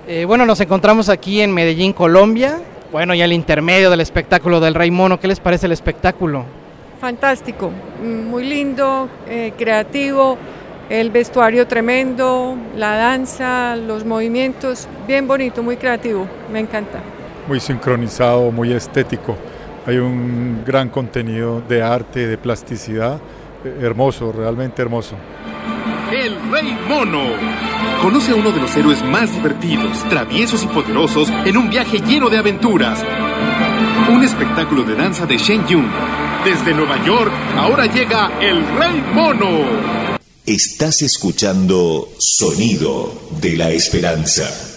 Bueno, nos encontramos aquí en Medellín, Colombia. Bueno, y al intermedio del espectáculo del Rey Mono, ¿qué les parece el espectáculo? Fantástico, muy lindo, creativo, el vestuario tremendo, la danza, los movimientos, bien bonito, muy creativo, me encanta. Muy sincronizado, muy estético. Hay un gran contenido de arte, de plasticidad, hermoso, realmente hermoso. El Rey Mono. Conoce a uno de los héroes más divertidos, traviesos y poderosos en un viaje lleno de aventuras. Un espectáculo de danza de Shen Yun. Desde Nueva York, ahora llega El Rey Mono. Estás escuchando Sonido de la Esperanza.